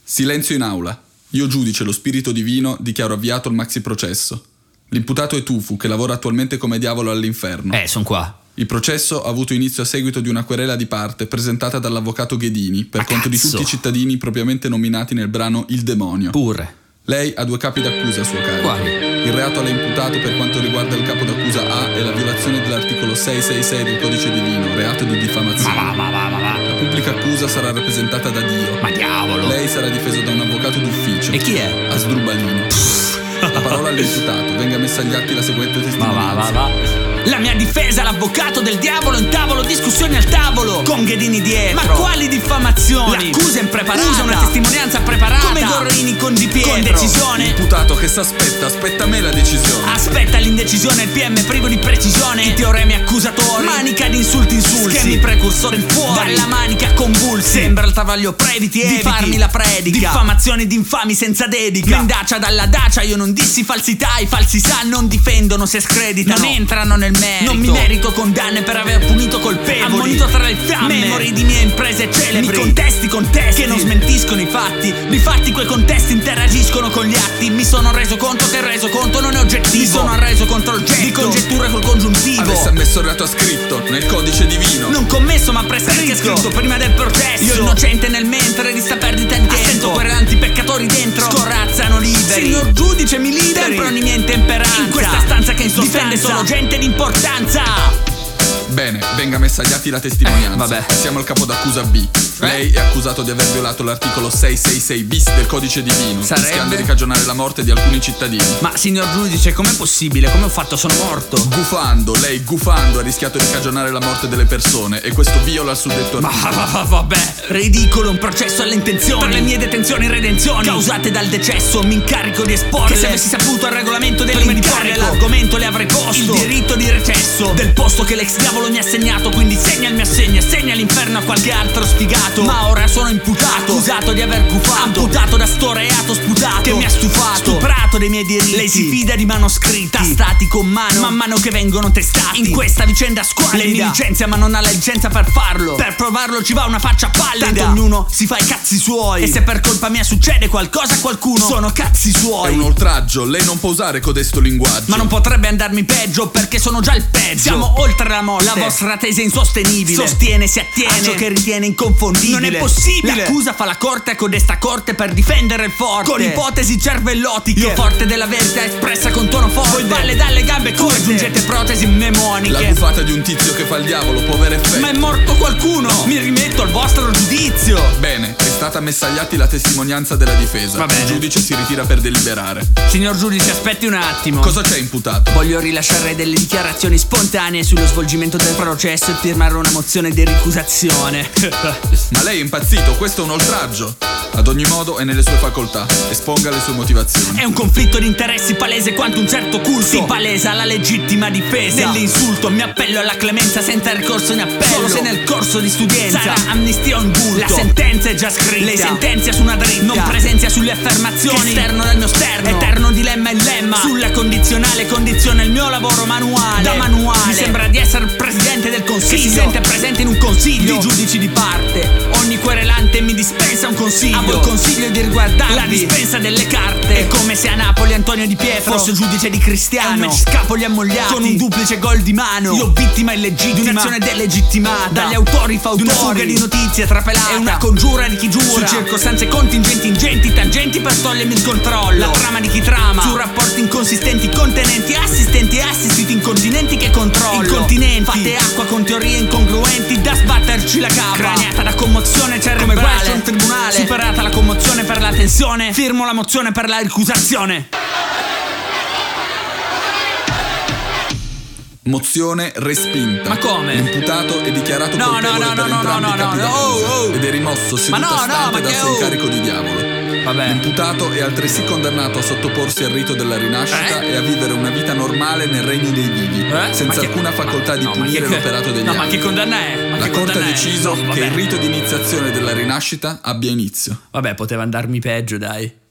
Silenzio in aula. Io giudice, lo spirito divino, dichiaro avviato il maxi processo. L'imputato è Tufu, che lavora attualmente come diavolo all'inferno. Son qua. Il processo ha avuto inizio a seguito di una querela di parte presentata dall'avvocato Ghedini per conto di tutti i cittadini propriamente nominati nel brano Il Demonio. Pure. Lei ha 2 capi d'accusa a suo carico. Quali? Il reato alle imputato per quanto riguarda il capo d'accusa A è la violazione dell'articolo 666 del codice divino, reato di diffamazione. La pubblica accusa sarà rappresentata da Dio. Ma diavolo! Lei sarà difeso da un avvocato d'ufficio. E chi è? Asdrubalino. La parola all'imputato. Venga messa agli atti la seguente testimonianza. La mia difesa, l'avvocato del diavolo in tavolo, discussioni al tavolo, con Ghedini dietro. Ma quali diffamazioni? L'accusa è impreparata. Usa una testimonianza preparata. Come Gorrini con Di Pietro. Con decisione. Imputato che s'aspetta, aspetta me la decisione. Aspetta l'indecisione, il PM privo di precisione. I teoremi accusatori. Manica di insulti. Schemi precursori fuori. Dalla manica convulsi. Sembra il travaglio previti di farmi la predica. Diffamazioni di infami senza dedica. Mendacia dalla dacia, io non dissi falsità. I falsi sa non difendono se screditano. Non entrano nel merito. Non mi merito condanne per aver punito colpevoli. Ammonito tra le fiamme. Memori di mie imprese celebri. Mi contesti che non smentiscono i fatti. Difatti quei contesti interagiscono con gli atti. Mi sono reso conto che il resoconto non è oggettivo. Mi sono arreso contro il getto di congetture col congiuntivo. Avesse ammesso il reato scritto nel codice divino. Non commesso ma prescritto, scritto prima del processo. Io innocente nel mentre di sta perdita di tempo. Sento querelanti peccatori dentro scorazzano liberi. Signor giudice mi liberi. Sempre ogni mia intemperanza. In questa stanza che in sostanza difende solo gente di importanza. Bene, venga messa agli atti la testimonianza. Vabbè. Siamo al capo d'accusa B. Lei è accusato di aver violato l'articolo 666 bis del codice divino, rischiando di cagionare la morte di alcuni cittadini. Ma signor giudice, com'è possibile? Come ho fatto? Sono morto. Lei gufando ha rischiato di cagionare la morte delle persone e questo viola il suddetto articolo. Ma vabbè, ridicolo, un processo alle intenzioni. Per le mie detenzioni e redenzioni causate dal decesso, mi incarico di esporle. Che se avessi saputo il regolamento dell'incarico, l'argomento le avrei posto. Il diritto di recesso del posto che l'ex diavolo mi ha assegnato. Quindi segna il mio assegno e segna l'inferno a qualche altro sfigato. Ma ora sono imputato, accusato di aver gufato, amputato da sto reato sputato che mi ha stufato, stuprato dei miei diritti. Lei si fida di manoscritti tastati con mano, man mano che vengono testati. In questa vicenda squallida lei mi licenzia ma non ha la licenza per farlo. Per provarlo ci va una faccia pallida. Tanto ognuno si fa i cazzi suoi. E se per colpa mia succede qualcosa a qualcuno, sono cazzi suoi. È un oltraggio, lei non può usare codesto linguaggio. Ma non potrebbe andarmi peggio perché sono già il peggio. Siamo oltre la morte. La vostra tesi è insostenibile. Sostiene, si attiene a ciò che ritiene inconfondibile. Non è possibile. L'accusa fa la corte a codesta corte per difendere il forte, con ipotesi cervellotiche. Io forte della verità espressa con tono forte. Voi balle dalle gambe corte. Aggiungete protesi mnemoniche. La gufata di un tizio che fa il diavolo può avere effetto. Ma è morto qualcuno? No. Mi rimetto al vostro giudizio. Bene, è stata messa agli atti la testimonianza della difesa. Va bene. Il giudice si ritira per deliberare. Signor giudice, aspetti un attimo. Cosa c'è imputato? Voglio rilasciare delle dichiarazioni spontanee sullo svolgimento del processo e firmare una mozione di ricusazione. Ma lei è impazzito, questo è un oltraggio. Ad ogni modo è nelle sue facoltà. Esponga le sue motivazioni. È un conflitto di interessi palese quanto un certo culto. Si palesa la legittima difesa dell'insulto. Mi appello alla clemenza senza ricorso in appello. Solo se nel corso di studienza sarà amnistia o indulto. La sentenza è già scritta. Lei sentenzia su una dritta, non presenzia sulle affermazioni. Esterno dal mio sterno, eterno dilemma il lemma. Sulla condizionale condiziona il mio lavoro manuale. Da manuale mi sembra di essere il presidente del consiglio che si sente presente in un consiglio di giudici di parte. Ogni querelante mi dispensa un consiglio. A voi consiglio di riguardarvi la dispensa delle carte. È come se a Napoli Antonio Di Pietro fosse giudice di Cristiano. E un match scapoli ammogliati con un duplice gol di mano. Io vittima illegittima di un'azione delegittimata dagli autori fautori. Di una fuga di notizie trapelata. È una congiura di chi giura su circostanze contingenti ingenti, tangenti per togliermi il controllo. La trama di chi trama su rapporti inconsistenti, contenenti, assistenti e assistiti incontinenti che controllo. Incontinenti, fate acqua con teorie incongruenti da sbatterci la capa. Craniata da commozione cerebrale come questo un tribunale. Superata la commozione per la tensione, firmo la mozione per la ricusazione. Mozione respinta. Ma come? L'imputato è dichiarato colpevole per entrambi i capi d'accusa ed è rimosso seduta stante dal suo incarico di diavolo. Vabbè. L'imputato è altresì condannato a sottoporsi al rito della rinascita e a vivere una vita normale nel regno dei vivi, senza alcuna facoltà di punire l'operato degli altri. Ma che condanna è? La Corte ha deciso che il rito di iniziazione della rinascita abbia inizio. Vabbè, poteva andarmi peggio, dai.